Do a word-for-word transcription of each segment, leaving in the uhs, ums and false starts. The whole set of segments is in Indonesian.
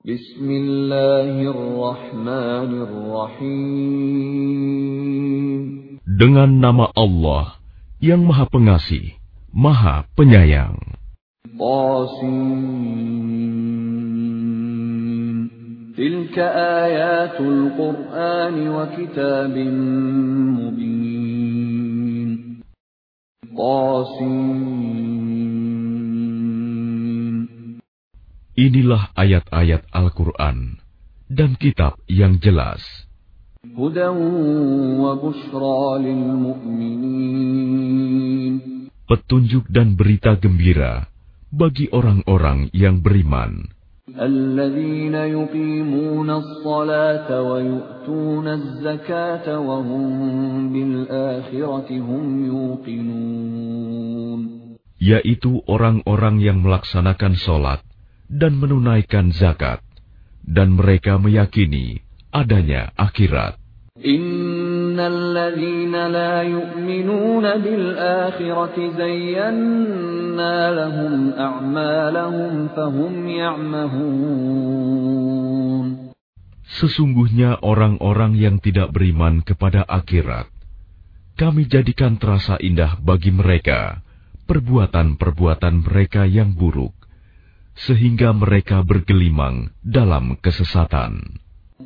Bismillahirrahmanirrahim. Dengan nama Allah yang Maha Pengasih, Maha Penyayang. Qasim. Tilka ayatul Qur'an wa kitabim mubin. Qasim. Inilah ayat-ayat Al-Quran dan kitab yang jelas. Petunjuk dan berita gembira bagi orang-orang yang beriman. Yaitu orang-orang yang melaksanakan sholat dan menunaikan zakat, dan mereka meyakini adanya akhirat. Innalladzina la yu'minuna bil akhirati zayyana lahum a'malahum fahum ya'mahun. Sesungguhnya orang-orang yang tidak beriman kepada akhirat, kami jadikan terasa indah bagi mereka perbuatan-perbuatan mereka yang buruk, sehingga mereka bergelimang dalam kesesatan.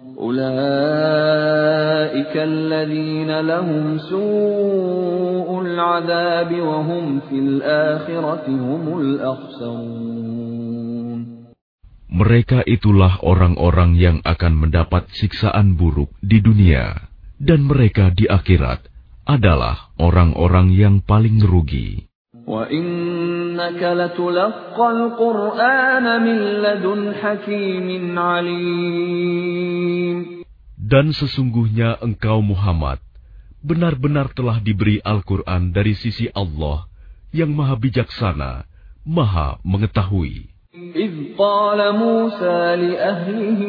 Ulaika alladzina lahum su'ul 'adzabi wa hum fil akhirati humul akhsarun. Mereka itulah orang-orang yang akan mendapat siksaan buruk di dunia, dan mereka di akhirat adalah orang-orang yang paling rugi. وَإِنَّكَ لَتُلَقَّى الْقُرْآنَ مِنْ لَدُنْ حَكِيمٍ عَلِيمٍ. Dan sesungguhnya engkau Muhammad benar-benar telah diberi Al-Quran dari sisi Allah yang Maha Bijaksana, Maha Mengetahui. إِذْ قَالَ مُوسَى لِأَهْلِهِ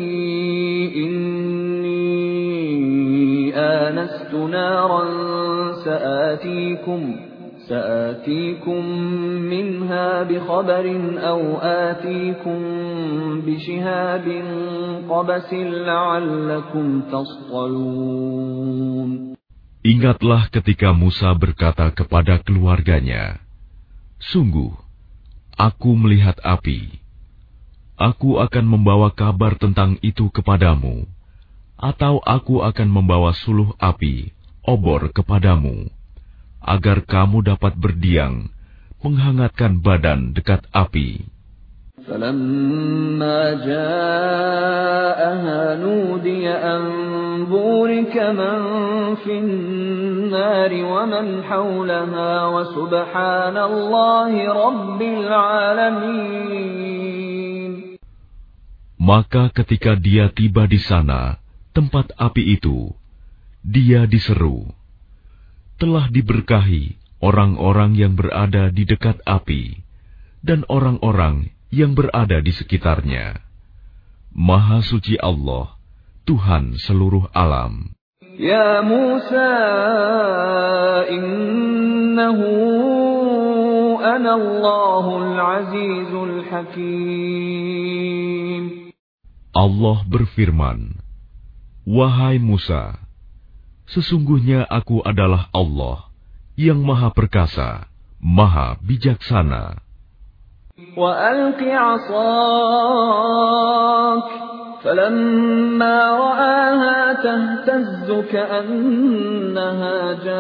إِنِّي آنَسْتُ نَارًا سَآتِيكُمْ سآتيكم منها بخبر أو آتيكم بشهاب قبس لعلكم تصطلون. Ingatlah ketika Musa berkata kepada keluarganya, sungguh, aku melihat api. Aku akan membawa kabar tentang itu kepadamu, atau aku akan membawa suluh api, obor kepadamu, agar kamu dapat berdiam, menghangatkan badan dekat api. فَلَمَّا جَاءَهَا نُودِيَ أَن بُورِكَ مَن فِي النَّارِ وَمَنْ حَوْلَهَا وَسُبْحَانَ اللَّهِ رَبِّ الْعَالَمِينَ. Maka ketika dia tiba di sana, tempat api itu, dia diseru, telah diberkahi orang-orang yang berada di dekat api dan orang-orang yang berada di sekitarnya. Maha suci Allah, Tuhan seluruh alam. Ya Musa, innahu ana Allahul Azizul Hakim. Allah berfirman, wahai Musa, sesungguhnya aku adalah Allah yang Maha Perkasa, Maha Bijaksana. Wa alqi 'asak falamma ra'aha tahtazzu ka'annaha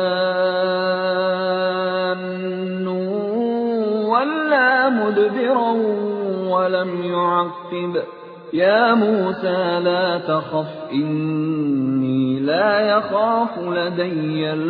jannun walla mudbiran wa lam yu'aqqib. Ya Musa la takhaf inni la yakhafu ladayyal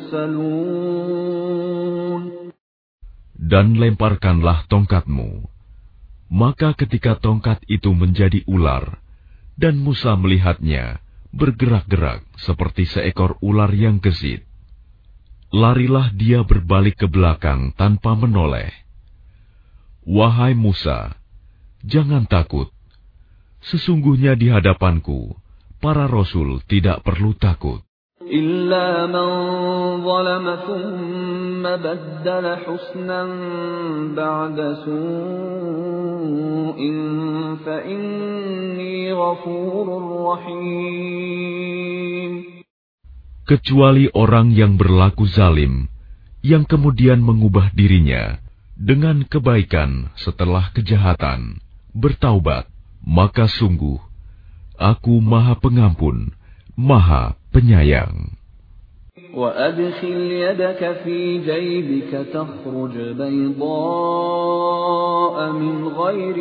mursalun. Dan lemparkanlah tongkatmu. Maka ketika tongkat itu menjadi ular, dan Musa melihatnya bergerak-gerak seperti seekor ular yang gesit, larilah dia berbalik ke belakang tanpa menoleh. Wahai Musa, jangan takut. Sesungguhnya di hadapanku, para rasul tidak perlu takut. إلا من ظلم ثم بدل حسنا بعد سوء فإني غفور رحيم. Kecuali orang yang berlaku zalim, yang kemudian mengubah dirinya dengan kebaikan setelah kejahatan, bertaubat, maka sungguh Aku Maha Pengampun, Maha Penyayang. وَأَدْخِلْ يَدَكَ فِي جَيْبِكَ تَخْرُجْ بَيْضَاءَ مِنْ غَيْرِ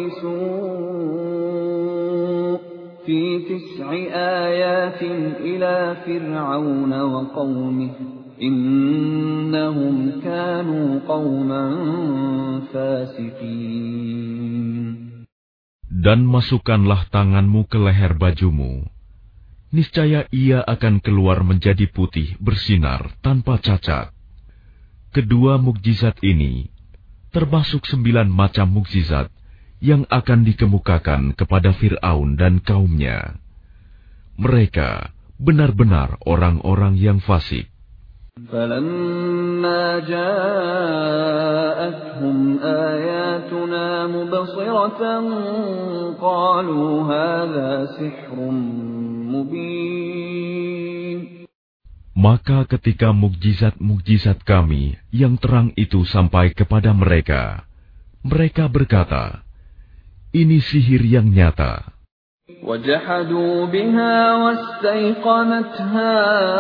سُوءٍ فِي تِسْعِ آيَاتٍ إِلَى فِرْعَوْنَ وَقَوْمِهِ إِنَّهُمْ كَانُوا قَوْمًا فَاسِقِينَ. Dan masukkanlah tanganmu ke leher bajumu. Niscaya ia akan keluar menjadi putih bersinar tanpa cacat. Kedua mukjizat ini termasuk sembilan macam mukjizat yang akan dikemukakan kepada Fir'aun dan kaumnya. Mereka benar-benar orang-orang yang fasik. فَلَمَّا جَاءَتْهُمْ آيَاتُنَا مُبْصِرَةً قَالُوا هَذَا سِحْرٌ مُبِينٌ. Maka ketika mukjizat-mukjizat kami yang terang itu sampai kepada mereka, mereka berkata, ini sihir yang nyata. وَجَحَدُوا بِهَا وَاسْتَيْقَنَتْهَا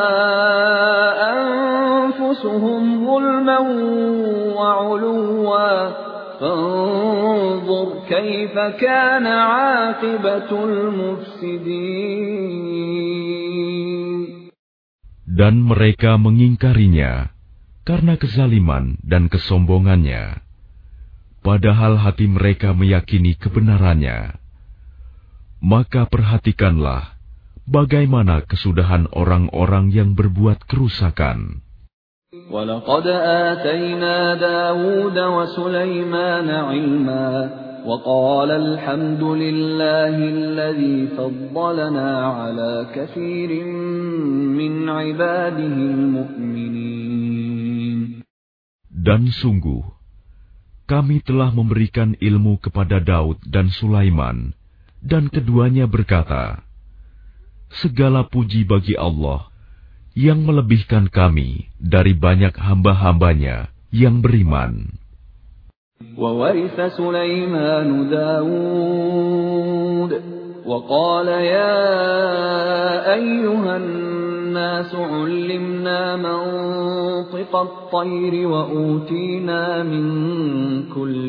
أَنفُسُهُمْ ظُلْمًا وَعُلُوًّا فَانظُرْ كَيْفَ كَانَ عَاقِبَةُ الْمُفْسِدِينَ. Dan mereka mengingkarinya karena kezaliman dan kesombongannya, padahal hati mereka meyakini kebenarannya. Maka perhatikanlah bagaimana kesudahan orang-orang yang berbuat kerusakan. وَلَقَدْ آتَيْنَا دَاوُودَ وَسُلَيْمَانَ عِلْمًا وَقَالَ الْحَمْدُ لِلَّهِ الَّذِي فَضَّلَنَا عَلَى كَثِيرٍ مِّنْ عِبَادِهِ الْمُؤْمِنِينَ. Dan sungguh, kami telah memberikan ilmu kepada Daud dan Sulaiman, dan keduanya berkata, segala puji bagi Allah yang melebihkan kami dari banyak hamba-hambanya yang beriman. وَوَرِثَ سُلَيْمَانُ دَاوُودَ وَقَالَ يَا أَيُّهَا النَّاسُ عُلِّمْنَا مَنطِقَ الطَّيْرِ وَأُوتِينَا مِنْ كُلِّ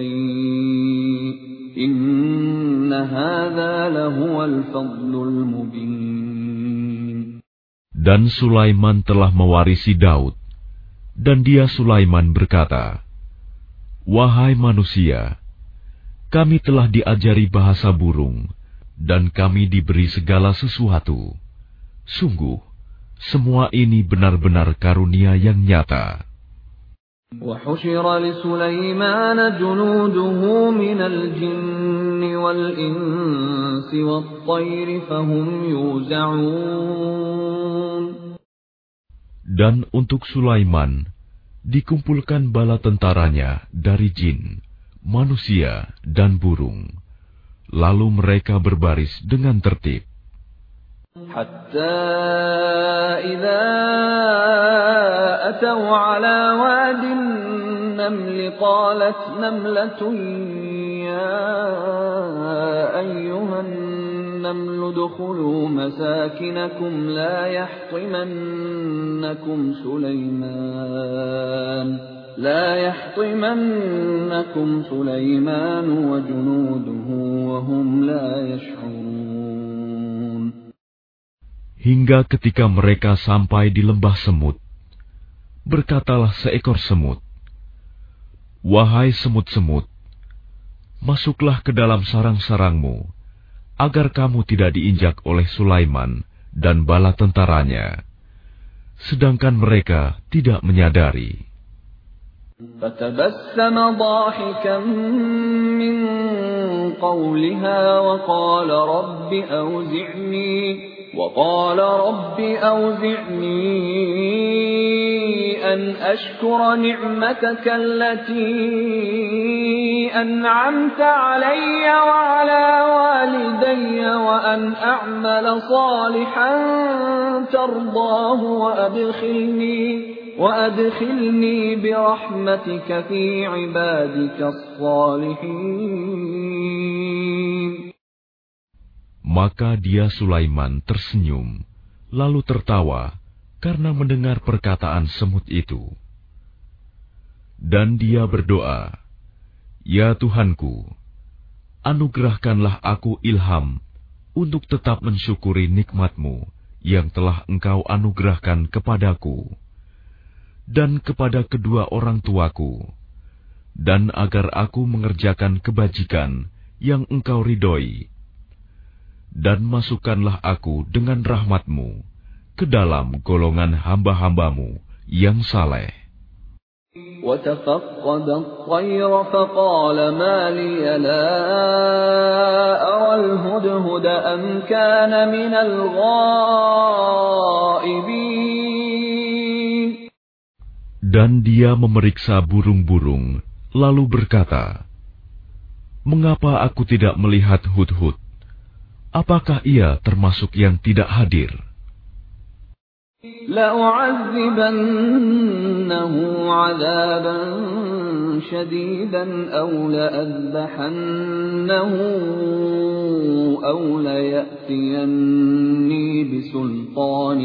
شَيْءٍ إِنَّ هَذَا لَهُوَ الْفَضْلُ الْمُبِينُ. Dan Sulaiman telah mewarisi Daud, dan dia Sulaiman berkata, wahai manusia, kami telah diajari bahasa burung, dan kami diberi segala sesuatu. Sungguh, semua ini benar-benar karunia yang nyata. وَحُشِرَ لِسُلَيْمَانَ جُنُودُهُ مِنَ الْجِنِّ وَالْإِنسِ وَالطَّيْرِ فَهُمْ يُوزَعُونَ. Dan untuk Sulaiman dikumpulkan bala tentaranya dari jin, manusia, dan burung. Lalu mereka berbaris dengan tertib. حتى إذا أتوا على واد النمل قالت نملة يا أيها النمل ادخلوا مساكنكم لا يحطمنكم سليمان لا يحطمنكم سليمان وجنوده وهم لا يشعرون. Hingga ketika mereka sampai di lembah semut, berkatalah seekor semut, wahai semut-semut, masuklah ke dalam sarang-sarangmu, agar kamu tidak diinjak oleh Sulaiman dan bala tentaranya, sedangkan mereka tidak menyadari. فتبسم ضاحكا من قولها وقال رب أوزعني وقال رب أوزعني أن أشكر نعمتك التي أنعمت علي وعلى والدي وأن أعمل صالحا ترضاه وأدخلني وأدخلني برحمتك في عبادك الصالحين. Maka dia Sulaiman tersenyum, lalu tertawa karena mendengar perkataan semut itu. Dan dia berdoa, "Ya Tuhanku, anugerahkanlah aku ilham untuk tetap mensyukuri nikmat-Mu yang telah Engkau anugerahkan kepadaku dan kepada kedua orang tuaku, dan agar aku mengerjakan kebajikan yang Engkau ridhoi. Dan masukkanlah aku dengan rahmat-Mu ke dalam golongan hamba-hamba-Mu yang saleh." وتفقد الطير فقال ما لي لا أرى الهدهد أم كان من الغائبين. Dan dia memeriksa burung-burung, lalu berkata, "Mengapa aku tidak melihat hudhud? Apakah ia termasuk yang tidak hadir?" لأعذبنه عذابا شديدا أو لأذبحنه أو ليأتيني بسلطان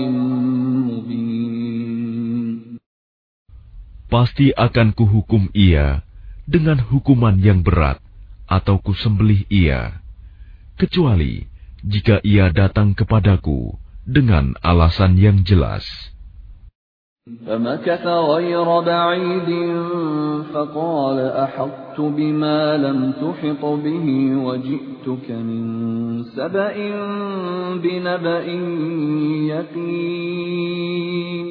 مبين. Pasti akan kuhukum ia dengan hukuman yang berat atau kusembelih ia, kecuali jika ia datang kepadaku dengan alasan yang jelas. فمكث غير بعيد فقال أحطت بما لم تحط به وجئتك من سبأ بنبأ يقين.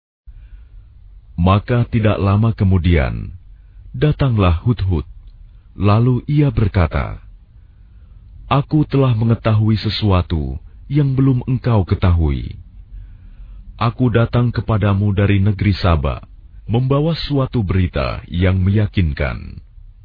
Maka tidak lama kemudian datanglah Hudhud, lalu ia berkata, "Aku telah mengetahui sesuatu yang belum engkau ketahui. Aku datang kepadamu dari negeri Saba, membawa suatu berita yang meyakinkan.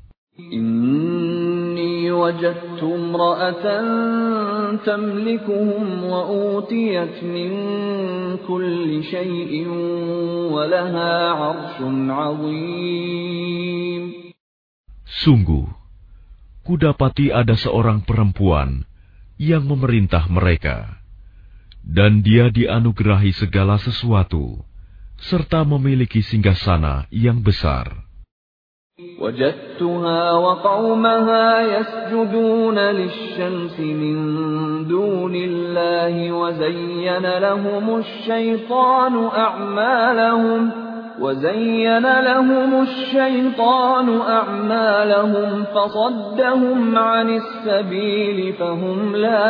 Inni wajadtu imra'atan tamlikuhum wa utiyat min kulli shay'in wa laha 'arshun 'azim." Sungguh, kudapati ada seorang perempuan yang memerintah mereka, dan dia dianugerahi segala sesuatu, serta memiliki singgasana yang besar. وجدتها وقومها يسجدون للشمس من دون الله وزين لهم الشيطان أعمالهم وزين لهم الشيطان أعمالهم فصدهم عن السبيل فهم لا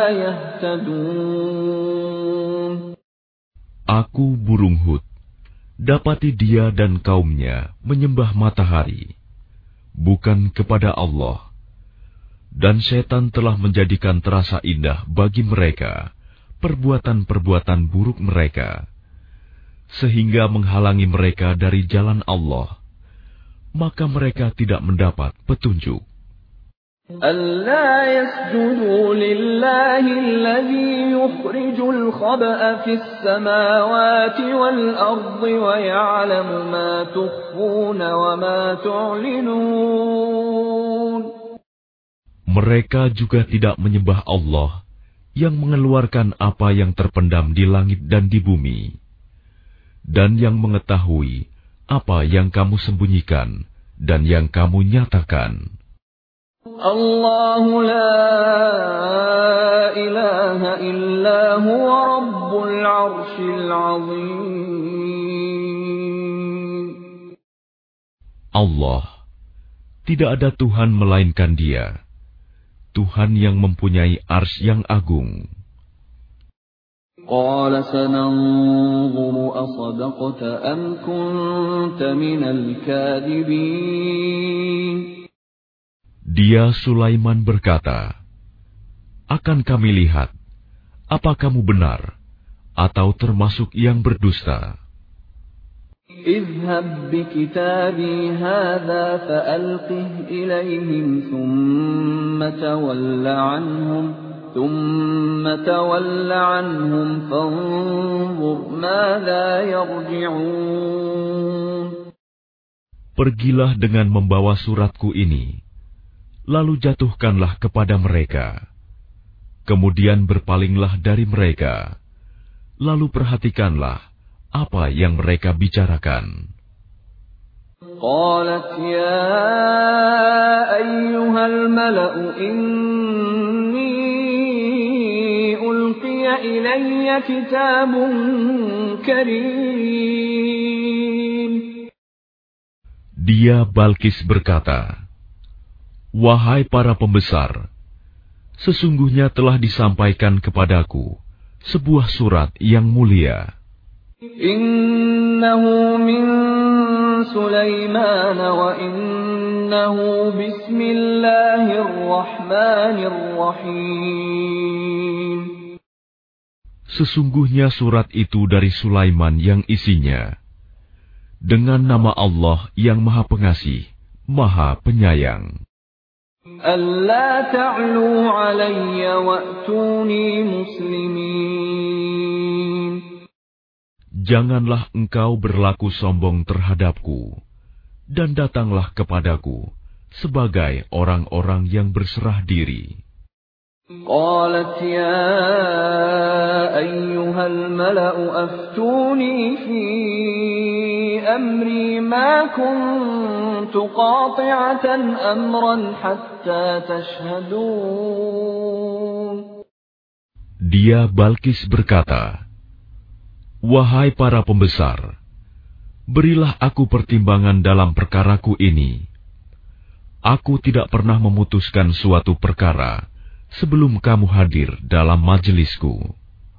يهتدون. Aku burung Hud, dapati dia dan kaumnya menyembah matahari, bukan kepada Allah, dan setan telah menjadikan terasa indah bagi mereka perbuatan-perbuatan buruk mereka, sehingga menghalangi mereka dari jalan Allah, maka mereka tidak mendapat petunjuk. أَلَّا يَسْجُدُوا لِلَّهِ الَّذِي يُخْرِجُ الْخَبْءَ فِي السَّمَاوَاتِ وَالْأَرْضِ وَيَعْلَمُ مَا تُخْفُونَ وَمَا تُعْلِنُونَ. Mereka juga tidak menyembah Allah yang mengeluarkan apa yang terpendam di langit dan di bumi, dan yang mengetahui apa yang kamu sembunyikan dan yang kamu nyatakan. Allahu la ilaha illa huwa rabbul arshil azim. Allah, tidak ada Tuhan melainkan Dia, Tuhan yang mempunyai arsy yang agung. Qala sananzuru asadaqta am kunta minal kadhibin. Dia Sulaiman berkata, "Akan kami lihat, apa kamu benar atau termasuk yang berdusta? اذهب بكتابي هذا فألقه إليهم ثم تول عنهم ثم تول عنهم فانظر ماذا يرجعون. Pergilah dengan membawa suratku ini, lalu jatuhkanlah kepada mereka. Kemudian berpalinglah dari mereka, lalu perhatikanlah apa yang mereka bicarakan. قالت يا أيها الملأ إني ألقي إلي كتاب كريم. Dia Balkis berkata, wahai para pembesar, sesungguhnya telah disampaikan kepadaku sebuah surat yang mulia. Innahu min Sulaiman wa innahu bismillahirrahmanirrahim. Sesungguhnya surat itu dari Sulaiman yang isinya dengan nama Allah yang Maha Pengasih, Maha Penyayang. Alla ta'lu 'alayya wa'tuni muslimin. Janganlah engkau berlaku sombong terhadapku, dan datanglah kepadaku sebagai orang-orang yang berserah diri. Qalat ya ayyuhal mala'u aftuni fi amri ma kuntu qati'atan amran hatta tashhadun. Dia Balkis berkata, wahai para pembesar, berilah aku pertimbangan dalam perkaraku ini. Aku tidak pernah memutuskan suatu perkara sebelum kamu hadir dalam majelisku.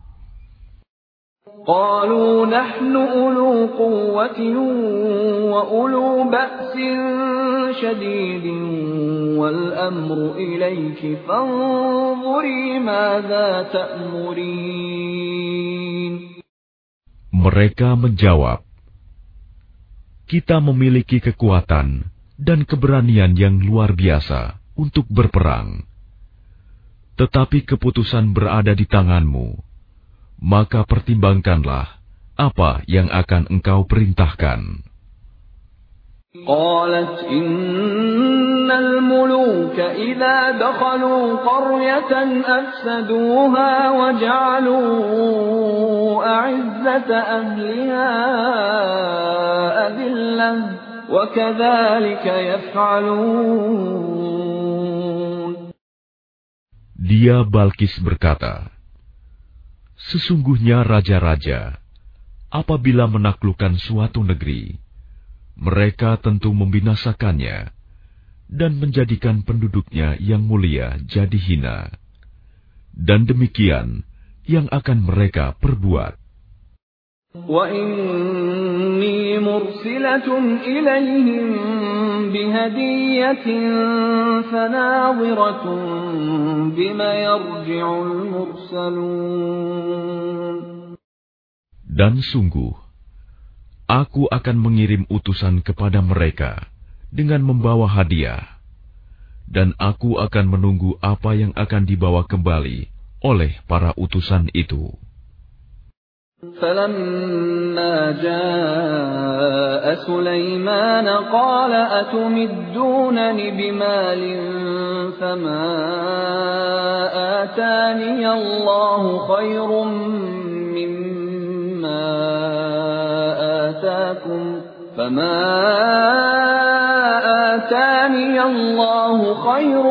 Qalu nahnu ulu quwwatin wa ulu ba'sin shadidin wal amru ilayki fanzuri madza ta'murin. Mereka menjawab, kita memiliki kekuatan dan keberanian yang luar biasa untuk berperang. Tetapi keputusan berada di tanganmu, maka pertimbangkanlah apa yang akan engkau perintahkan. Qalat innal muluka idza dakhalu qaryatan afsaduha wa ja'alu a'izzata ahliha adillah wa kadzalika yaf'alun. Dia Balkis berkata, sesungguhnya raja-raja apabila menaklukkan suatu negeri, mereka tentu membinasakannya dan menjadikan penduduknya yang mulia jadi hina. Dan demikian yang akan mereka perbuat. Wa inni mursilatun ilayhim bihadiyatin fanadhiratun bima yarji'ul mursalun. Dan sungguh, aku akan mengirim utusan kepada mereka dengan membawa hadiah, dan aku akan menunggu apa yang akan dibawa kembali oleh para utusan itu. فَلَمَّا جَاءَ سُلَيْمَانَ قَالَ أَتُمِدُّونَنِ بِمَالٍ فَمَا آتَانِيَ اللَّهُ خَيْرٌ مِّمَّا آتَاكُمْ فَمَا آتَانِيَ اللَّهُ خَيْرٌ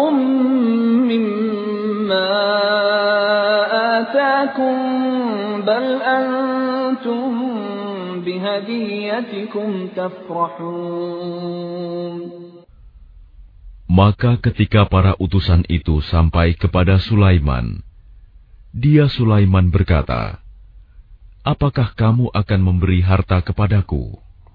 مِّمَّا آتَاكُمْ بَلْ أَنْتُمْ بِهَدِيَّتِكُمْ تَفْرَحُونَ. Maka ketika para utusan itu sampai kepada Sulaiman, dia Sulaiman berkata, apakah kamu akan memberi harta kepadaku?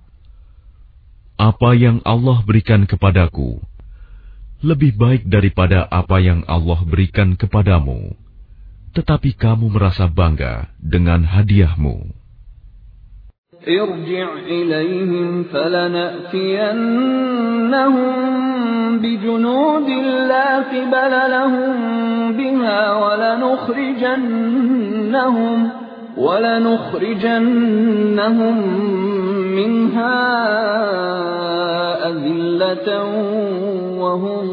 Apa yang Allah berikan kepadaku lebih baik daripada apa yang Allah berikan kepadamu. tetapi kamu merasa bangga dengan hadiahmu. Irji' ilaihim falana'tiyannahum bijunudin la qibala lahum biha walanukhrijannahum walanukhrijannahum minha adillatan wa hum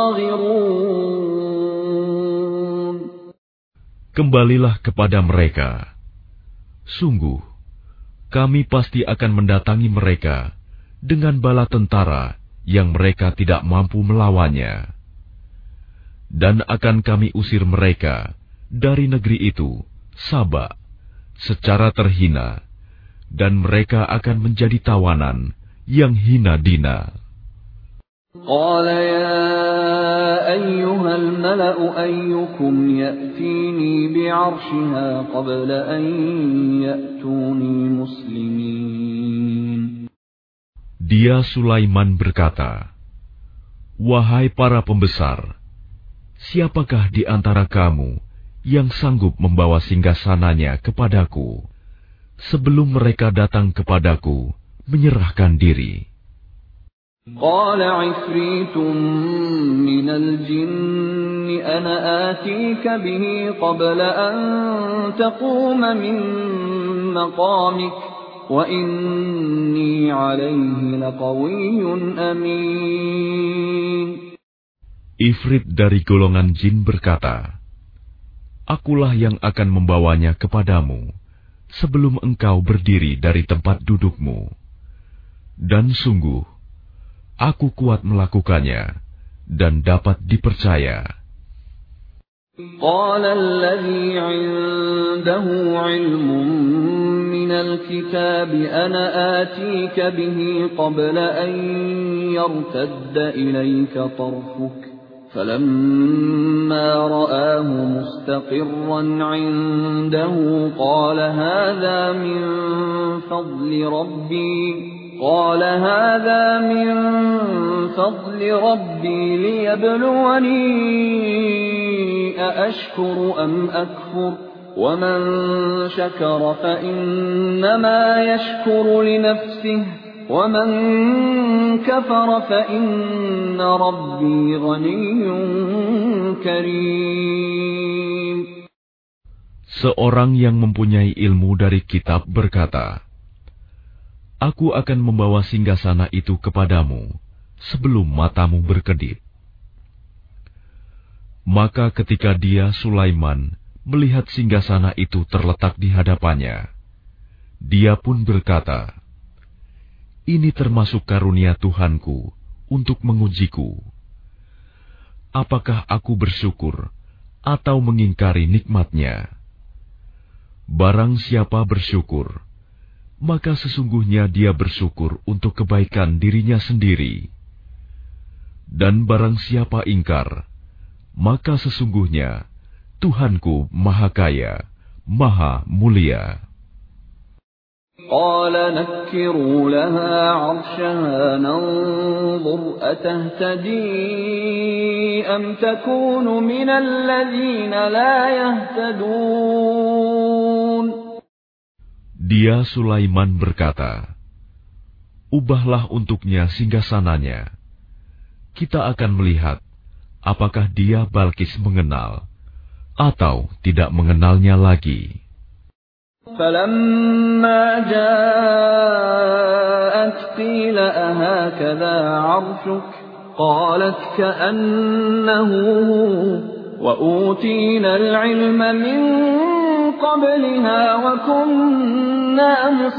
saghirun. Kembalilah kepada mereka. Sungguh, kami pasti akan mendatangi mereka dengan bala tentara yang mereka tidak mampu melawannya. Dan akan kami usir mereka dari negeri itu, Saba, secara terhina, dan mereka akan menjadi tawanan yang hina dina. Qala ya ayyuhal mala'u ayyukum ya'tini bi'arshiha qabla an ya'tuni muslimin. Dia Sulaiman berkata, "Wahai para pembesar, siapakah di antara kamu yang sanggup membawa singgasananya kepadaku sebelum mereka datang kepadaku menyerahkan diri?" قال عفريت من الجن أنا آتيك به قبل أن تقوم من مقامك وإني عليه لقوي أمين. Ifrit dari golongan jin berkata, "Akulah yang akan membawanya kepadamu sebelum engkau berdiri dari tempat dudukmu. Dan sungguh, aku kuat melakukannya dan dapat dipercaya." Qala alladhi 'indahu 'ilmun minal kitab ana atika bihi qabla an yartadda ilayka tarfuk falamma ra'ahu mustaqirran 'indahu qala hadha min fadli rabbi قال هذا من فضل ربي ليبلوني أأشكر أم أكفر ومن شكر فإنما يشكر لنفسه ومن كفر فإن ربي غني كريم. Seorang yang mempunyai ilmu dari kitab berkata, "Aku akan membawa singgasana itu kepadamu sebelum matamu berkedip." Maka ketika dia, Sulaiman, melihat singgasana itu terletak di hadapannya, dia pun berkata, "Ini termasuk karunia Tuhanku untuk mengujiku. Apakah aku bersyukur atau mengingkari nikmatnya? Barang siapa bersyukur, maka sesungguhnya dia bersyukur untuk kebaikan dirinya sendiri. Dan barang siapa ingkar, maka sesungguhnya Tuhanku Maha Kaya, Maha Mulia." Qala nakkiru laha 'arshaha nanzur atahtadi am takunu minal ladzina la yahtadun. Dia Sulaiman berkata, "Ubahlah untuknya singgasananya. Kita akan melihat apakah dia Balkis mengenal atau tidak mengenalnya lagi." Falamma ja'at qila ahakadha 'arshuk qalat ka'annahu wa utina al-'ilma min qabliha wa kunna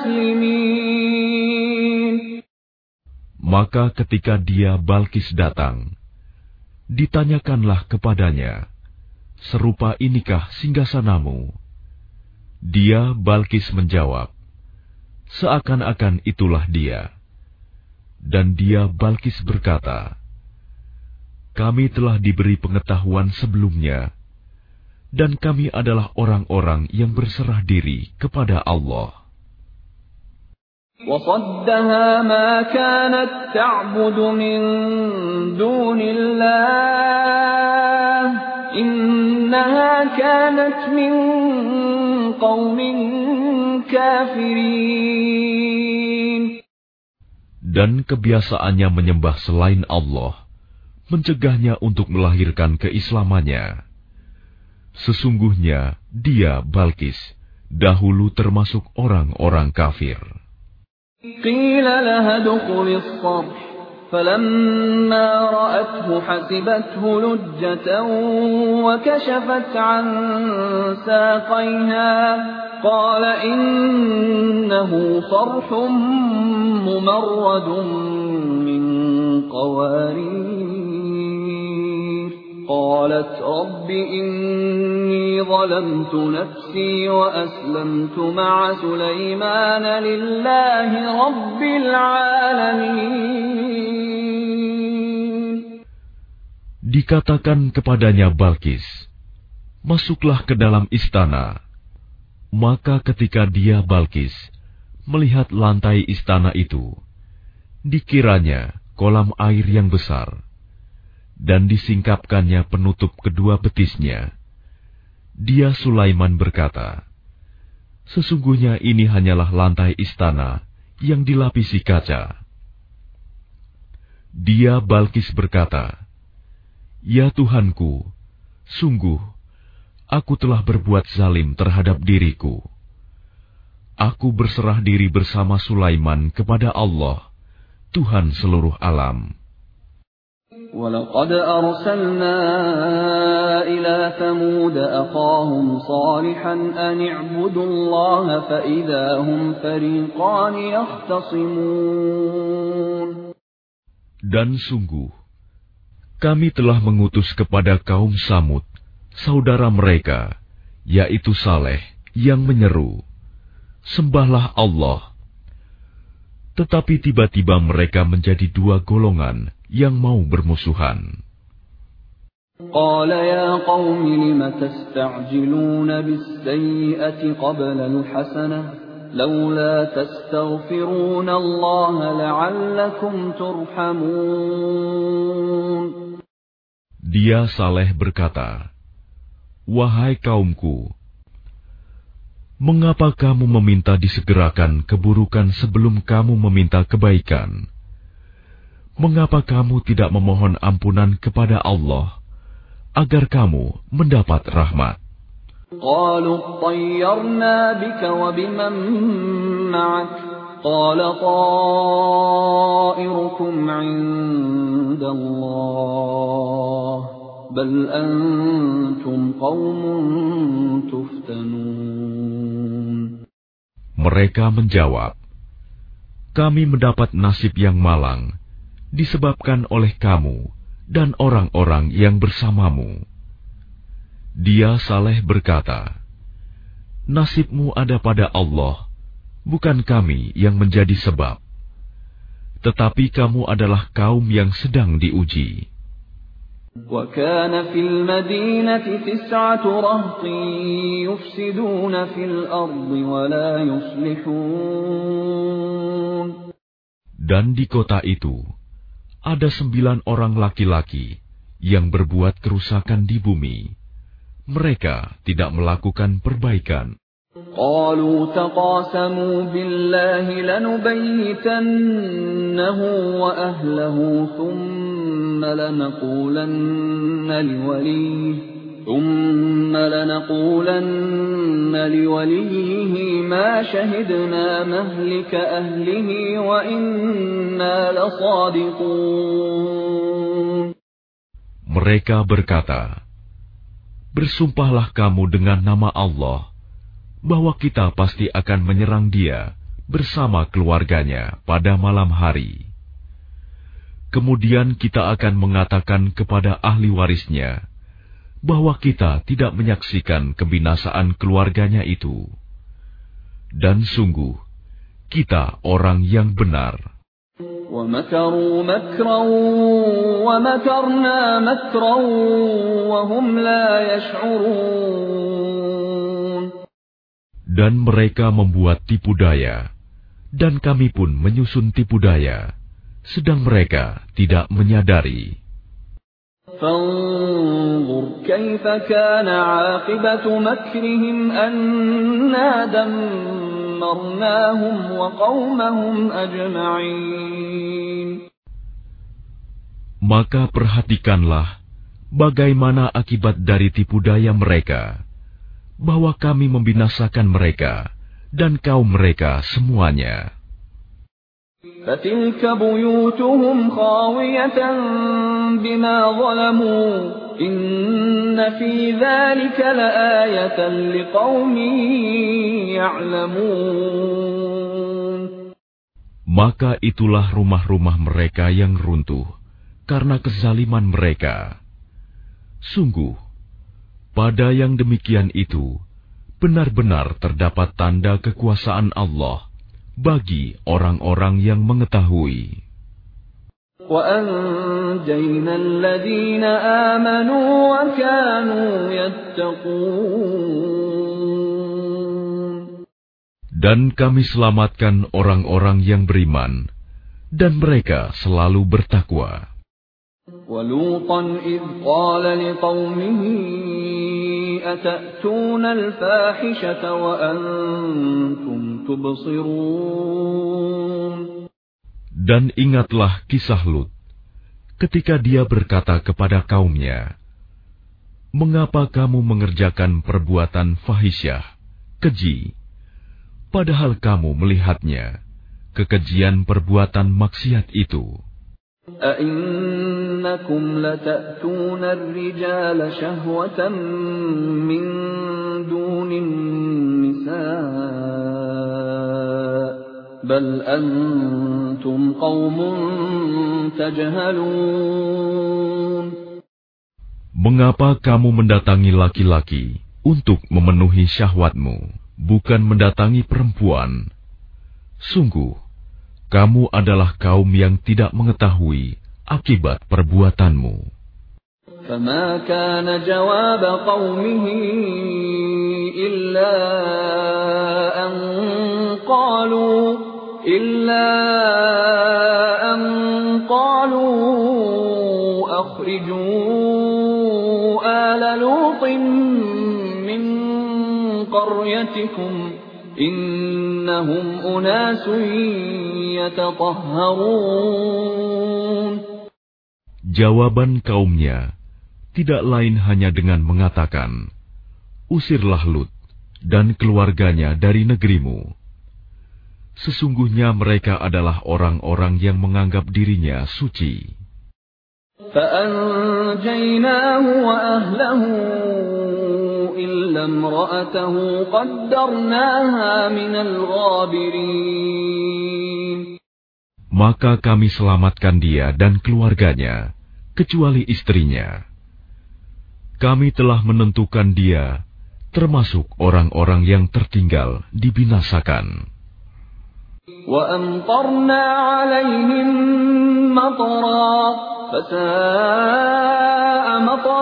muslimin. Maka ketika dia Balkis datang, ditanyakanlah kepadanya, "Serupa inikah singgasanamu?" Dia Balkis menjawab, "Seakan-akan itulah dia." Dan dia Balkis berkata, "Kami telah diberi pengetahuan sebelumnya, dan kami adalah orang-orang yang berserah diri kepada Allah." وَصَدَّهَا مَا كَانَتْ تَعْبُدُ مِن دُونِ اللَّهِ إنها كانت من قوم كافرين. Dan kebiasaannya menyembah selain Allah mencegahnya untuk melahirkan keislamannya. Sesungguhnya dia, Balkis, dahulu termasuk orang-orang kafir. Qila laha dukhuli as-sarh falamma ra'athu hasibathu lujjatan wa kashafat 'an saqayha qala innahu sarhun mumarradun min qawarir. قالت رب إني ظلمت نفسي وأسلمت مع سليمان لله رب العالمين. Dikatakan kepadanya Balkis, masuklah ke dalam istana. Maka ketika dia, Balkis, melihat lantai istana itu, dikiranya kolam air yang besar, dan disingkapkannya penutup kedua betisnya. Dia, Sulaiman, berkata, sesungguhnya ini hanyalah lantai istana yang dilapisi kaca. Dia, Balkis, berkata, ya Tuhanku, sungguh, aku telah berbuat zalim terhadap diriku. Aku berserah diri bersama Sulaiman kepada Allah, Tuhan seluruh alam. وَلَقَدْ أَرْسَلْنَا إِلَى ثَمُودَ أَخَاهُمْ صَالِحًا أَنِ اعْبُدُوا اللَّهَ فَإِذَا هُمْ فَرِيقَانِ يَخْتَصِمُونَ. Dan sungguh, kami telah mengutus kepada kaum Samud, saudara mereka, yaitu Saleh, yang menyeru, sembahlah Allah. Tetapi tiba-tiba mereka menjadi dua golongan yang mau bermusuhan. قال يا قوم لم تستعجلون بالسيئة قبل الحسنة لولا تستغفرون الله لعلكم ترحمون. Dia, Saleh, berkata, wahai kaumku, mengapa kamu meminta disegerakan keburukan sebelum kamu meminta kebaikan? Mengapa kamu tidak memohon ampunan kepada Allah agar kamu mendapat rahmat? قالوا طيرنا بك وبمن معك قال طائركم عند الله بل أنتم قوم تفتنون. Mereka menjawab, kami mendapat nasib yang malang disebabkan oleh kamu dan orang-orang yang bersamamu. Dia, Saleh, berkata, nasibmu ada pada Allah, bukan kami yang menjadi sebab. Tetapi kamu adalah kaum yang sedang diuji. وَكَانَ فِي الْمَدِينَةِ تِسْعَةُ رَهْطٍ يُفْسِدُونَ فِي الْأَرْضِ وَلَا يُصْلِحُونَ. Dan di kota itu ada sembilan orang laki-laki yang berbuat kerusakan di bumi. Mereka tidak melakukan perbaikan. قالوا تقاسموا بالله لنبيتنه وأهله ثم لنقولن لوليه ثم لنقولن لوليه ما شهدنا مهلك أهله وإنا لصادقون. Mereka berkata, bersumpahlah kamu dengan nama Allah bahwa kita pasti akan menyerang dia bersama keluarganya pada malam hari. Kemudian kita akan mengatakan kepada ahli warisnya bahwa kita tidak menyaksikan kebinasaan keluarganya itu. Dan sungguh, kita orang yang benar. وَمَكَرُوا مَكْرًا وَمَكَرْنَا مَكْرًا وَهُمْ لَا يَشْعُرُونَ. Dan mereka membuat tipu daya, dan kami pun menyusun tipu daya, sedang mereka tidak menyadari. فانظر كيف كان عاقبة مكرهم أنا دمرناهم وقومهم أجمعين. Maka perhatikanlah bagaimana akibat dari tipu daya mereka, bahwa kami membinasakan mereka dan kaum mereka semuanya. فَتِلْكَ بُيُوتُهُمْ خَاوِيَةً بِمَا ظَلَمُوا إِنَّ فِي ذَلِكَ لَآيَةً لِقَوْمٍ يَعْلَمُونَ. Maka itulah rumah-rumah mereka yang runtuh karena kezaliman mereka. Sungguh, pada yang demikian itu, benar-benar terdapat tanda kekuasaan Allah bagi orang-orang yang mengetahui. وَأَنْجَيْنَا الَّذِينَ آمَنُوا وَكَانُوا يَتَّقُونَ. Dan kami selamatkan orang-orang yang beriman, dan mereka selalu bertakwa. وَلُوطًا إِذْ قَالَ لِقَوْمِهِ أَتَأْتُونَ الْفَاحِشَةَ وَأَنْتُمْ تُبْصِرُونَ. Dan ingatlah kisah Lut, ketika dia berkata kepada kaumnya, "Mengapa kamu mengerjakan perbuatan fahisyah, keji, padahal kamu melihatnya, kekejian perbuatan maksiat itu? أَإِنَّكُمْ لَتَأْتُونَ الرِّجَالَ شَهْوَةً مِّن دُونِ النِّسَاءِ بَلْ أَنْتُمْ قَوْمٌ تَجْهَلُونَ. Mengapa kamu mendatangi laki-laki untuk memenuhi syahwatmu, bukan mendatangi perempuan? Sungguh, kamu adalah kaum yang tidak mengetahui akibat perbuatanmu." فَمَا كَانَ جَوَابَ قَوْمِهِ إِلَّا أَنْ قَالُوا إِلَّا أَنْ قَالُوا أَخْرِجُوا آلَ لُوطٍ مِّنْ قَرْيَتِكُمْ إِنَّهُمْ أُنَاسٌ يَتَطَهَّرُونَ. Jawaban kaumnya tidak lain hanya dengan mengatakan, "Usirlah Lut dan keluarganya dari negerimu. Sesungguhnya mereka adalah orang-orang yang menganggap dirinya suci." فَأَنْجَيْنَاهُ وَأَهْلَهُ إِلَّا امْرَأَتَهُ قَدَّرْنَاهَا مِنَ الْغَابِرِينَ. Maka kami selamatkan dia dan keluarganya, kecuali istrinya. Kami telah menentukan dia termasuk orang-orang yang tertinggal dibinasakan. وَأَمْطَرْنَا عَلَيْهِمْ مَطَرًا فَسَاءَ مَطَرُ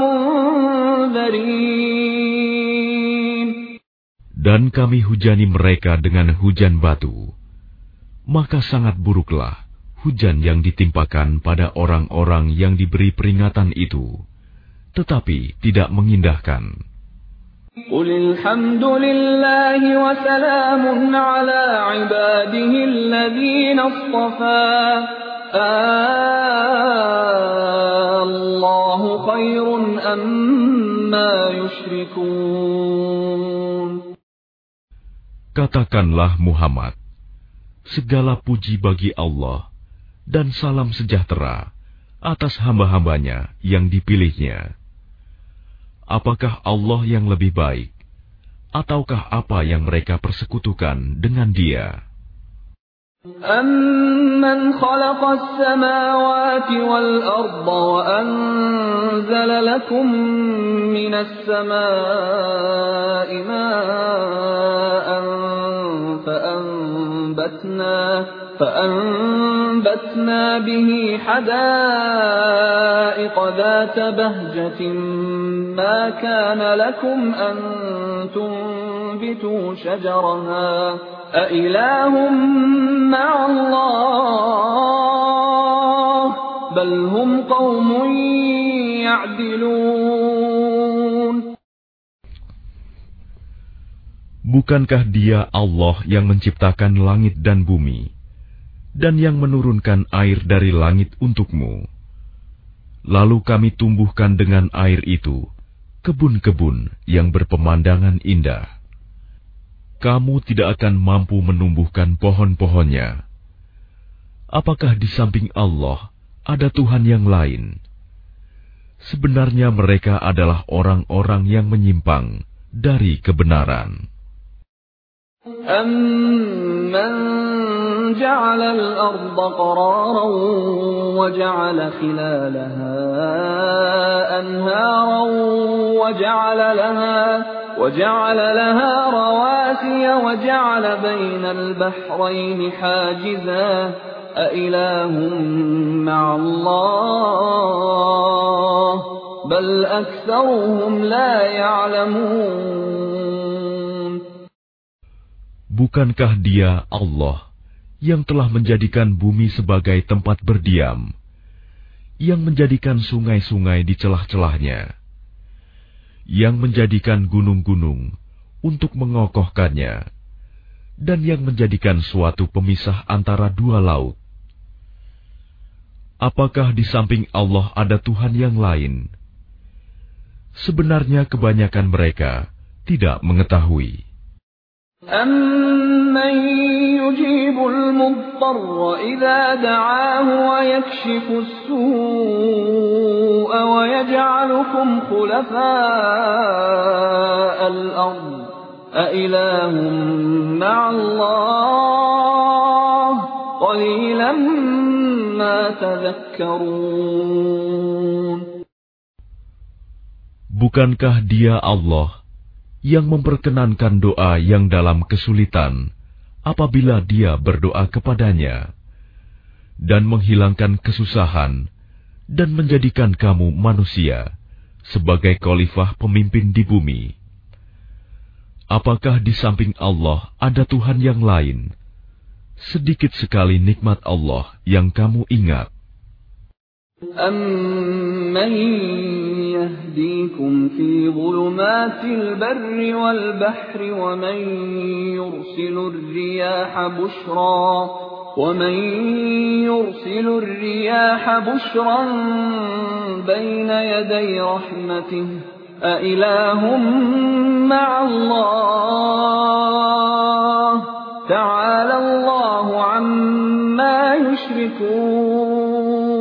الْمُنذَرِينَ. Dan kami hujani mereka dengan hujan batu, maka sangat buruklah hujan yang ditimpakan pada orang-orang yang diberi peringatan itu, tetapi tidak mengindahkan. قُلِ الْحَمْدُ لِلَّهِ وَسَلَامٌ عَلَى عِبَادِهِ الَّذِينَ اصْطَفَى اللَّهُ خَيْرٌ أَمَّا يُشْرِكُونَ. Katakanlah Muhammad, segala puji bagi Allah dan salam sejahtera atas hamba-hambanya yang dipilihnya. Apakah Allah yang lebih baik, ataukah apa yang mereka persekutukan dengan Dia? أَمَّنْ خَلَقَ السَّمَاوَاتِ وَالْأَرْضَ وَأَنزَلَ لَكُم مِّنَ السَّمَاءِ مَاءً فَأَنبَتْنَا فَأَنبَتْنَا بِهِ حَدَائِقَ ذَاتَ بَهْجَةٍ مَا كَانَ لَكُمْ أَن تُنبِتُوا شَجَرَهَا أَإِلَٰهٌ مَّعَ اللَّهِ بَلْ هُمْ قَوْمٌ يعدلون Bukankah Dia Allah yang menciptakan langit dan bumi, dan yang menurunkan air dari langit untukmu? Lalu kami tumbuhkan dengan air itu kebun-kebun yang berpemandangan indah. Kamu tidak akan mampu menumbuhkan pohon-pohonnya. Apakah di samping Allah ada Tuhan yang lain? Sebenarnya mereka adalah orang-orang yang menyimpang dari kebenaran. أَمَّنْ جَعَلَ الْأَرْضَ قَرَارًا وَجَعَلَ خِلَالَهَا أَنْهَارًا وَجَعَلَ لَهَا وَجَعَلَ لَهَا رَوَاسِيَ وَجَعَلَ بَيْنَ الْبَحْرَيْنِ حَاجِزًا أَإِلَٰهٌ مَّعَ اللَّهِ بَلْ أَكْثَرُهُمْ لَا يَعْلَمُونَ Bukankah Dia Allah yang telah menjadikan bumi sebagai tempat berdiam, yang menjadikan sungai-sungai di celah-celahnya, yang menjadikan gunung-gunung untuk mengokohkannya, dan yang menjadikan suatu pemisah antara dua laut? Apakah di samping Allah ada Tuhan yang lain? Sebenarnya kebanyakan mereka tidak mengetahui. أَمَّن يُجِيبُ الْمُضْطَرَّ إِذَا دَعَاهُ وَيَكْشِفُ السُّوءَ وَيَجْعَلُكُمْ خُلَفَاءَ الْأَرْضِ أَإِلَٰهٌ مَّعَ اللَّهِ قَلِيلًا مَّا تَذَكَّرُونَ Bukankah Dia Allah yang memperkenankan doa yang dalam kesulitan apabila Dia berdoa kepadanya, dan menghilangkan kesusahan, dan menjadikan kamu manusia sebagai khalifah pemimpin di bumi? Apakah di samping Allah ada Tuhan yang lain? Sedikit sekali nikmat Allah yang kamu ingat. أَمَّن يَهْدِيكُمْ فِي ظُلُمَاتِ الْبَرِّ وَالْبَحْرِ وَمَن يُرْسِلُ الرِّيَاحَ بُشْرًا وَمَن يُرْسِلُ الرِّيَاحَ بُشْرًا بَيْنَ يَدَيْ رَحْمَتِهِ أَإِلَٰهٌ مَّعَ اللَّهِ تَعَالَى اللَّهُ عَمَّا يُشْرِكُونَ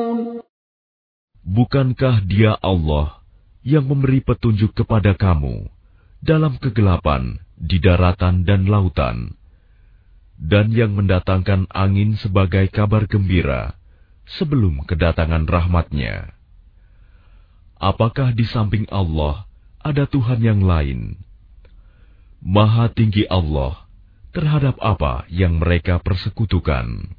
Bukankah Dia Allah yang memberi petunjuk kepada kamu dalam kegelapan di daratan dan lautan, dan yang mendatangkan angin sebagai kabar gembira sebelum kedatangan rahmat-Nya? Apakah di samping Allah ada Tuhan yang lain? Maha tinggi Allah terhadap apa yang mereka persekutukan.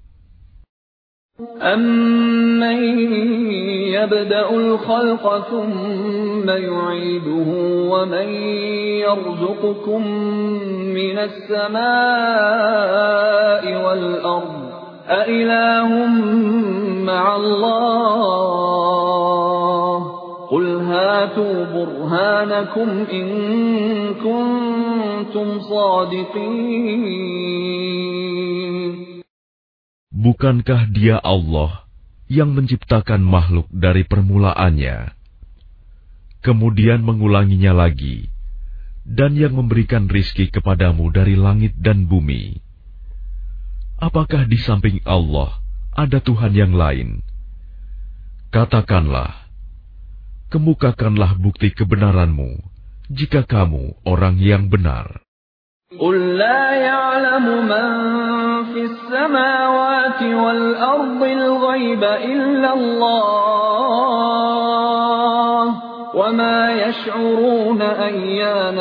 أَمَّن يَبْدَأُ الْخَلْقَ ثُمَّ يُعِيدُهُ وَمَن يَرْزُقُكُم مِّنَ السَّمَاءِ وَالْأَرْضِ أَإِلَٰهٌ مَّعَ اللَّهِ قُلْ هَاتُوا بُرْهَانَكُمْ إِن كُنتُمْ صَادِقِينَ Bukankah Dia Allah yang menciptakan makhluk dari permulaannya, kemudian mengulanginya lagi, dan yang memberikan rizki kepadamu dari langit dan bumi? Apakah di samping Allah ada Tuhan yang lain? Katakanlah, kemukakanlah bukti kebenaranmu jika kamu orang yang benar. قُل لَّا يَعْلَمُ مَن فِي السَّمَاوَاتِ وَالْأَرْضِ الْغَيْبَ إِلَّا اللَّهُ وَمَا يَشْعُرُونَ أَيَّانَ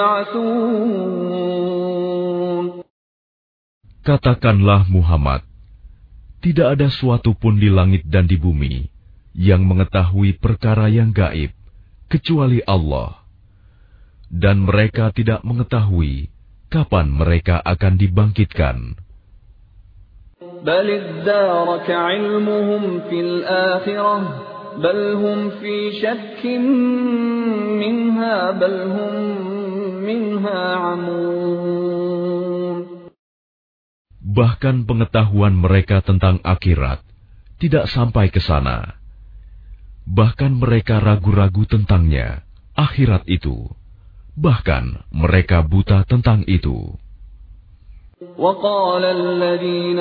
يُبْعَثُونَ Katakanlah Muhammad, tidak ada suatu pun di langit dan di bumi yang mengetahui perkara yang gaib kecuali Allah, dan mereka tidak mengetahui kapan mereka akan dibangkitkan. بَلِ ادَّارَكَ عِلْمُهُمْ فِي الْآخِرَةِ بل هم في شك منها بل هم منها عمون. Bahkan pengetahuan mereka tentang akhirat tidak sampai ke sana. Bahkan mereka ragu-ragu tentangnya, akhirat itu. Bahkan mereka buta tentang itu. وقال الذين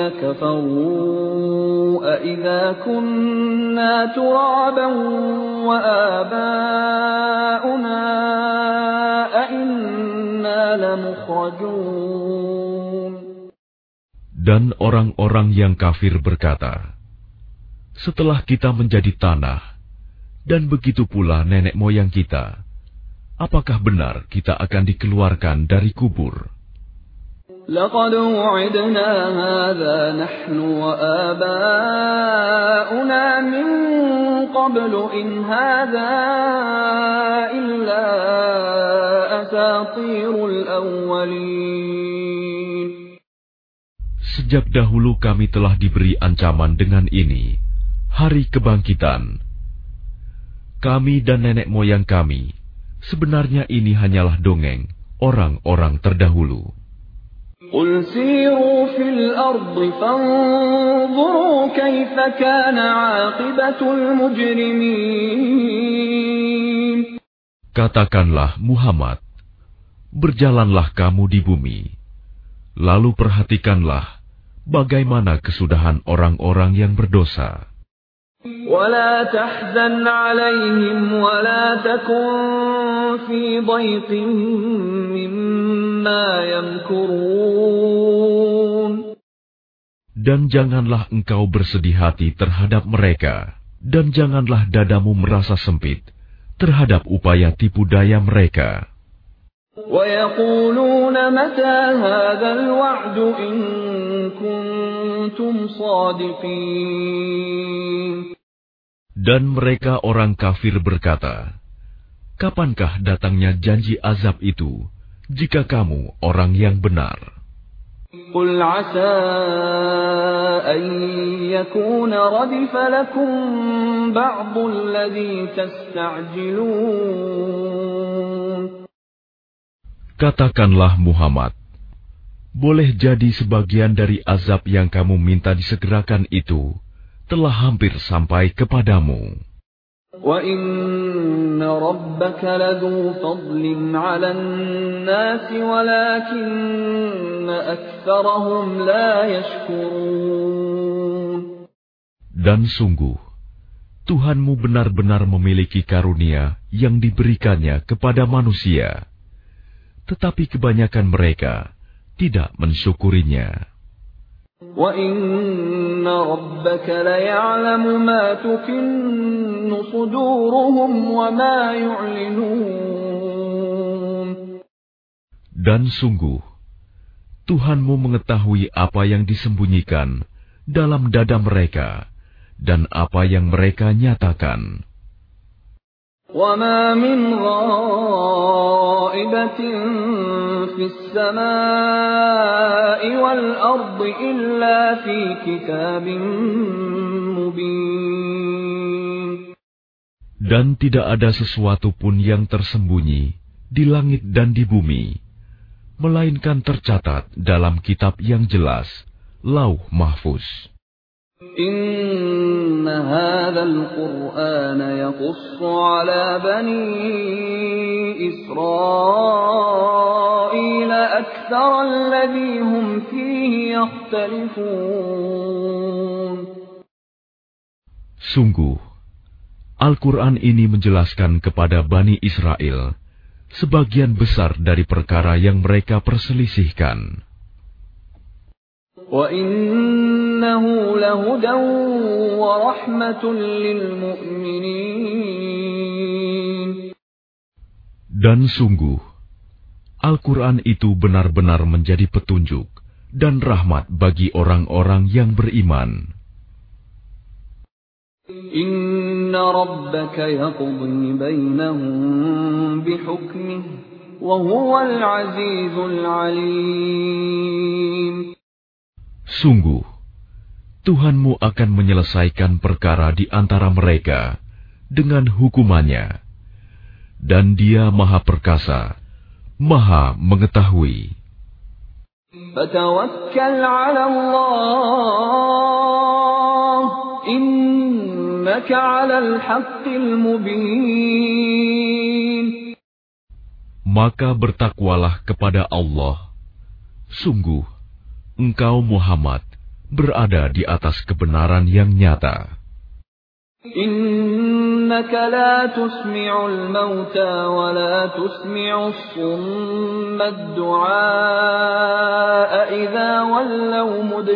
كفروا أإذا كنا ترابا وآباؤنا أإنا لمخرجون. Dan orang-orang yang kafir berkata, setelah kita menjadi tanah, dan begitu pula nenek moyang kita, apakah benar kita akan dikeluarkan dari kubur? لقد وعدنا هذا نحن وآباؤنا من قبل إن هذا إلا أساطير الأولين. Sejak dahulu kami telah diberi ancaman dengan ini, hari kebangkitan. Kami dan nenek moyang kami, sebenarnya ini hanyalah dongeng orang-orang terdahulu. قل سيروا في الأرض فانظروا كيف كان عاقبة المجرمين. Katakanlah Muhammad, berjalanlah kamu di bumi, lalu perhatikanlah bagaimana kesudahan orang-orang yang berdosa. ولا تحزن عليهم ولا تكن في ضيق مما يمكرون. Dan janganlah engkau bersedih hati terhadap mereka, dan janganlah dadamu merasa sempit terhadap upaya tipu daya mereka. ويقولون متى هذا الوعد إن كنتم صادقين. Dan mereka orang kafir berkata, kapankah datangnya janji azab itu, jika kamu orang yang benar? قل عسى أن يكون ردف لكم بعض الذي تستعجلون. Katakanlah Muhammad, boleh jadi sebagian dari azab yang kamu minta disegerakan itu telah hampir sampai kepadamu. وَإِنَّ رَبَّكَ لَذُو فَضْلٍ عَلَى النَّاسِ وَلَكِنَّ أَكْثَرَهُمْ لَا يَشْكُرُونَ. Dan sungguh, Tuhanmu benar-benar memiliki karunia yang diberikannya kepada manusia, tetapi kebanyakan mereka tidak mensyukurinya. وَإِنَّ رَبَّكَ لَيَعْلَمُ مَا تُكِنُّ صُدُورُهُمْ وَمَا يُعْلِنُونَ. Dan sungguh, Tuhanmu mengetahui apa yang disembunyikan dalam dada mereka dan apa yang mereka nyatakan. وَمَا مِنْ غَائِبَةٍ فِي السَّمَاءِ وَالْأَرْضِ إِلَّا فِي كِتَابٍ مُبِينٍ. Dan tidak ada sesuatu pun yang tersembunyi di langit dan di bumi, melainkan tercatat dalam kitab yang jelas, Lauh Mahfuz. إِنَّ هَذَا الْقُرْآنَ يَقُصُّ عَلَى بَنِي إِسْرَائِيلَ أَكْثَرَ الَّذِي هُمْ فِيهِ يَخْتَلِفُونَ. Sungguh, Al-Quran ini menjelaskan kepada Bani Israel sebagian besar dari perkara yang mereka perselisihkan. وَإِنَّهُ لَهُدًى وَرَحْمَةٌ لِّلْمُؤْمِنِينَ. Dan sungguh, Al-Quran itu benar-benar menjadi petunjuk dan rahmat bagi orang-orang yang beriman. Inna rabbaka yaqdi bainahum bihukmih wa huwal azizul alim. Sungguh, Tuhanmu akan menyelesaikan perkara di antara mereka dengan hukumannya. Dan Dia Maha Perkasa, Maha Mengetahui. Fatawakkal 'ala Allah, innaka 'alal haqqil mubin. Maka bertakwalah kepada Allah. Sungguh, engkau Muhammad berada di atas kebenaran yang nyata. Innaka la tusmi'ul mauta wa la tusmi'us summa ad-du'a idza wallaw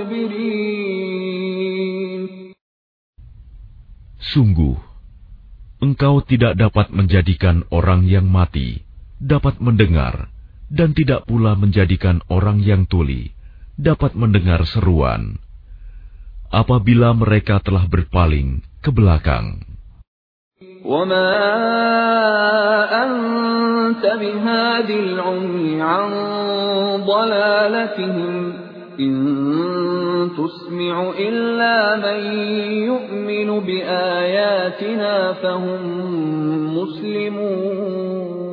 mudbirin. Sungguh, engkau tidak dapat menjadikan orang yang mati dapat mendengar, dan tidak pula menjadikan orang yang tuli dapat mendengar seruan apabila mereka telah berpaling ke belakang. وَمَا أَنْتَ بِهَادِ الْعُمْيِ عَنْ ضَلَالَتِهِمْ إِنْ تُسْمِعُ إِلَّا مَنْ يُؤْمِنُ بِآيَاتِنَا فَهُمْ مُسْلِمُونَ.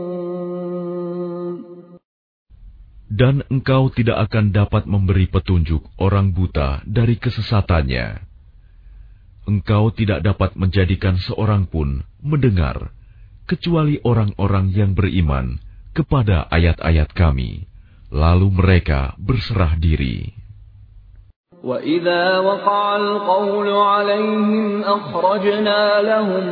Dan engkau tidak akan dapat memberi petunjuk orang buta dari kesesatannya. Engkau tidak dapat menjadikan seorang pun mendengar, kecuali orang-orang yang beriman kepada ayat-ayat Kami, lalu mereka berserah diri. وَإِذَا وَقَعَ الْقَوْلُ عَلَيْهِمْ أَخْرَجْنَا لَهُمْ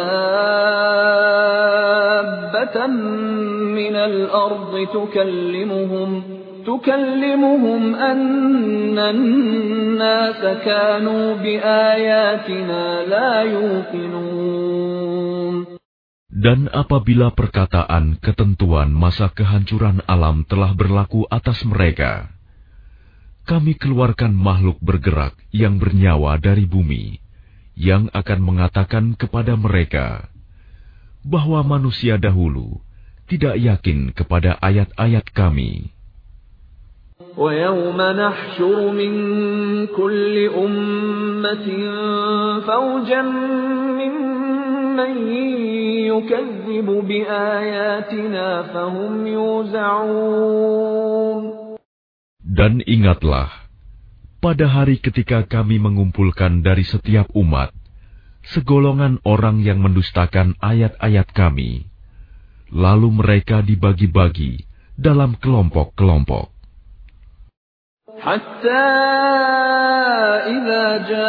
دَابَّةً مِّنَ الْأَرْضِ تُكَلِّمُهُمْ تُكَلِّمُهُمْ أَنَّ النَّاسَ كَانُوا بِآيَاتِنَا لَا يُوقِنُونَ. Dan apabila perkataan ketentuan masa kehancuran alam telah berlaku atas mereka, Kami keluarkan makhluk bergerak yang bernyawa dari bumi, yang akan mengatakan kepada mereka bahwa manusia dahulu tidak yakin kepada ayat-ayat Kami. وَيَوْمَ نَحْشُرُ مِنْ كُلِّ أُمَّةٍ فَوْجًا مِّمَّنْ يُكَذِّبُ بِآيَاتِنَا فَهُمْ يُوزَعُونَ. Dan ingatlah, pada hari ketika Kami mengumpulkan dari setiap umat segolongan orang yang mendustakan ayat-ayat Kami, lalu mereka dibagi-bagi dalam kelompok-kelompok. Hatta idza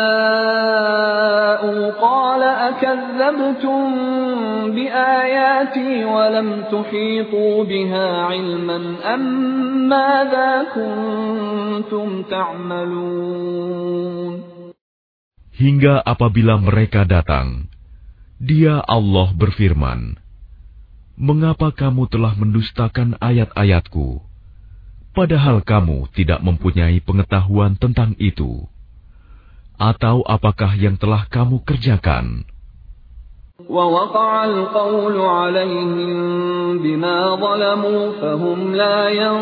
ja'u qala akadzabtum biayati wa lam tuhitu biha ilman am madza kuntum ta'malun. Hingga apabila mereka datang, Dia Allah berfirman, "Mengapa kamu telah mendustakan ayat-ayatku? Padahal kamu tidak mempunyai pengetahuan tentang itu. Atau apakah yang telah kamu kerjakan?" وَوَقَعَ الْقَوْلُ عَلَيْهِمْ بِمَا ظَلَمُوا فَهُمْ لَا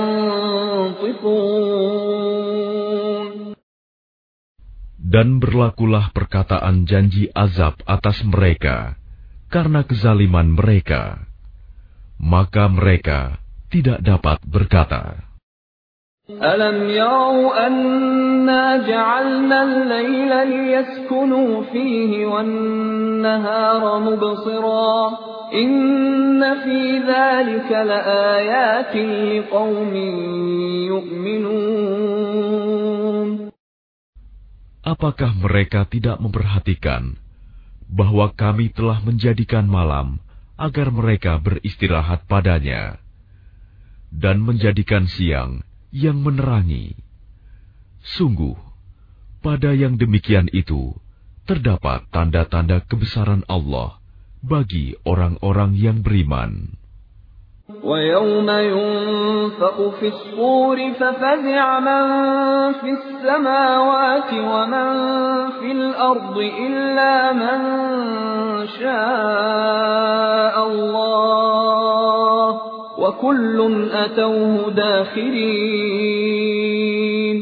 يَنطِقُونَ. Dan berlakulah perkataan janji azab atas mereka karena kezaliman mereka, maka mereka tidak dapat berkata. أَلَمْ يَرَوْا أَنَّا جَعَلْنَا اللَّيْلَ لِيَسْكُنُوا فِيهِ وَالنَّهَارَ مُبْصِرًا إِنَّ فِي ذَلِكَ لَآيَاتٍ لِقَوْمٍ يُؤْمِنُونَ. Apakah mereka tidak memperhatikan bahwa Kami telah menjadikan malam agar mereka beristirahat padanya, dan menjadikan siang yang menerangi? Sungguh, pada yang demikian itu terdapat tanda-tanda kebesaran Allah bagi orang-orang yang beriman. وَيَوْمَ يُنفَخُ فِي الصُّورِ فَفَزِعَ مَن فِي السَّمَاوَاتِ وَمَن فِي الْأَرْضِ إِلَّا مَن شَاءَ اللَّهُ وَكُلٌّ أَتَوْهُ دَاخِرِينَ.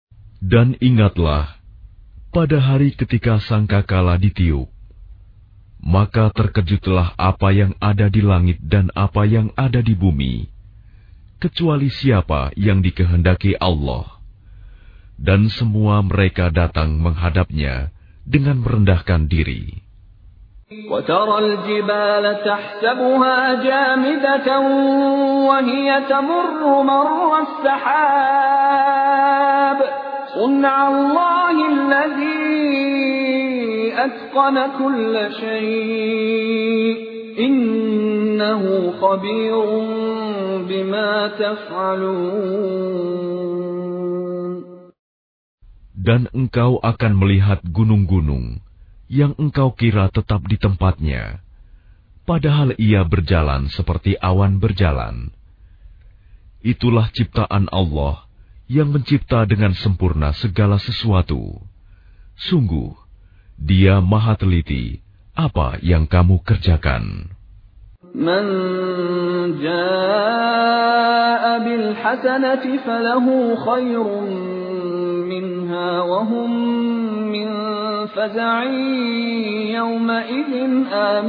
Dan ingatlah pada hari ketika sangkakala ditiup, maka terkejutlah apa yang ada di langit dan apa yang ada di bumi, kecuali siapa yang dikehendaki Allah. Dan semua mereka datang menghadapnya dengan merendahkan diri. وَتَرَى الْجِبَالَ تَحْسَبُهَا جَامِدَةً وَهِيَ تَمُرُّ مَرَّ السَّحَابِ صُنْعَ اللَّهِ الَّذِي أَتْقَنَ كُلَّ شَيْءٍ إِنَّهُ خَبِيرٌ بِمَا تَفْعَلُونَ. Dan engkau akan melihat gunung-gunung yang engkau kira tetap di tempatnya, padahal ia berjalan seperti awan berjalan. Itulah ciptaan Allah yang mencipta dengan sempurna segala sesuatu. Sungguh, Dia Maha Teliti apa yang kamu kerjakan. Man jaa'a bil hasanati falahu khairun minha wa hum min faza'in yawma idzin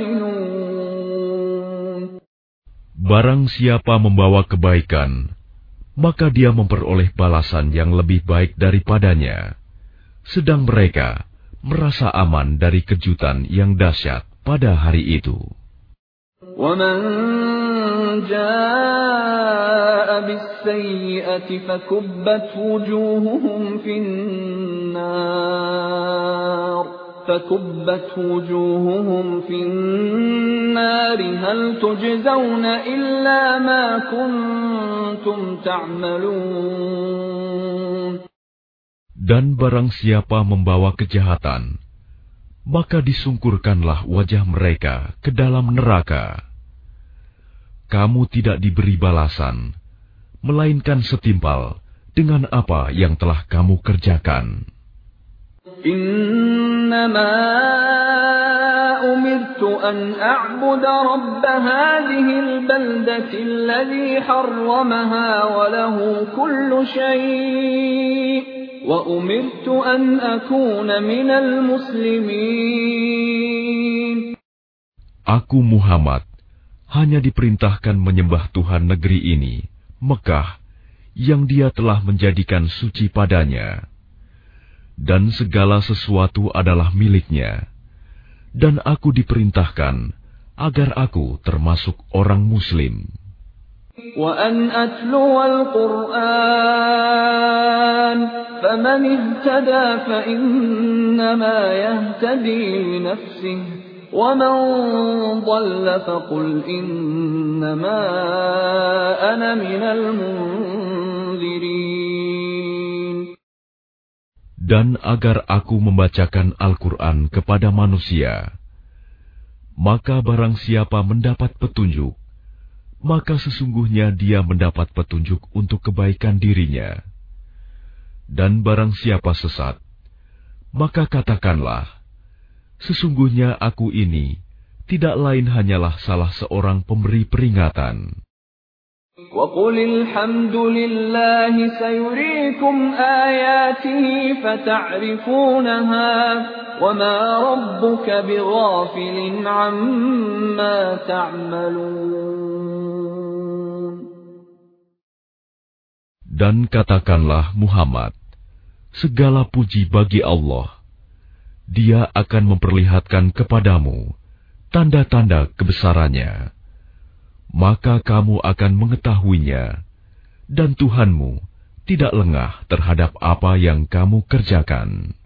aminun. Barang siapa membawa kebaikan, maka dia memperoleh balasan yang lebih baik daripadanya, sedang mereka merasa aman dari kejutan yang dahsyat pada hari itu. وَمَنْ جَاءَ بِالسَّيِّئَةِ فَكُبَّتْ وُجُوهُهُمْ فِي النَّارِ فَكُبَّتْ وُجُوهُهُمْ فِي النَّارِ هَلْ تُجْزَوْنَ إِلَّا مَا كُنْتُمْ تَعْمَلُونَ. Dan barang siapa membawa kejahatan, maka disungkurkanlah wajah mereka ke dalam neraka. Kamu tidak diberi balasan, melainkan setimpal dengan apa yang telah kamu kerjakan. Innama umirtu an a'buda rabb hadhihi al-baldati alladhi harramaha wa lahu kullu shay'. Wa umirtu an akuna minal muslimin. Aku Muhammad hanya diperintahkan menyembah Tuhan negeri ini, Mekah, yang Dia telah menjadikan suci padanya. Dan segala sesuatu adalah miliknya. Dan aku diperintahkan agar aku termasuk orang Muslim. وَأَنْ أَتْلُوَ الْقُرْآنَ فَمَنِ اهْتَدَى فَإِنَّمَا يَهْتَدِي لِنَفْسِهِ وَمَنْ ضَلَّ فَقُلْ إِنَّمَا أَنَا مِنَ الْمُنْذِرِينَ. Dan agar aku membacakan Al-Quran kepada manusia, maka barang siapa mendapat petunjuk, maka sesungguhnya dia mendapat petunjuk untuk kebaikan dirinya. Dan barang siapa sesat, maka katakanlah, sesungguhnya aku ini tidak lain hanyalah salah seorang pemberi peringatan. وَقُلِ الْحَمْدُ لِلَّهِ سَيُرِيكُمْ آيَاتِهِ فَتَعْرِفُونَهَا وَمَا رَبُّكَ بِغَافِلٍ عَمَّا تَعْمَلُونَ. Dan katakanlah Muhammad, segala puji bagi Allah. Dia akan memperlihatkan kepadamu tanda-tanda kebesarannya. Maka kamu akan mengetahuinya, dan Tuhanmu tidak lengah terhadap apa yang kamu kerjakan.